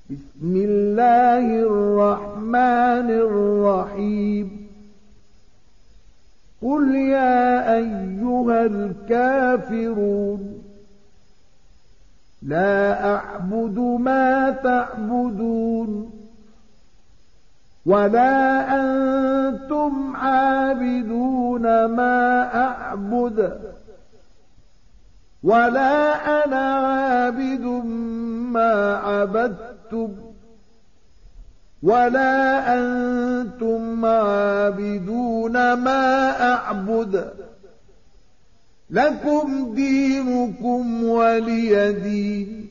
بسم الله الرحمن الرحيم قل يا أيها الكافرون لا أعبد ما تعبدون ولا أنتم عابدون ما أعبد ولا أنا عابد ما عبدتم ولا أنتم عابدون ما أعبد لكم دينكم ولي دين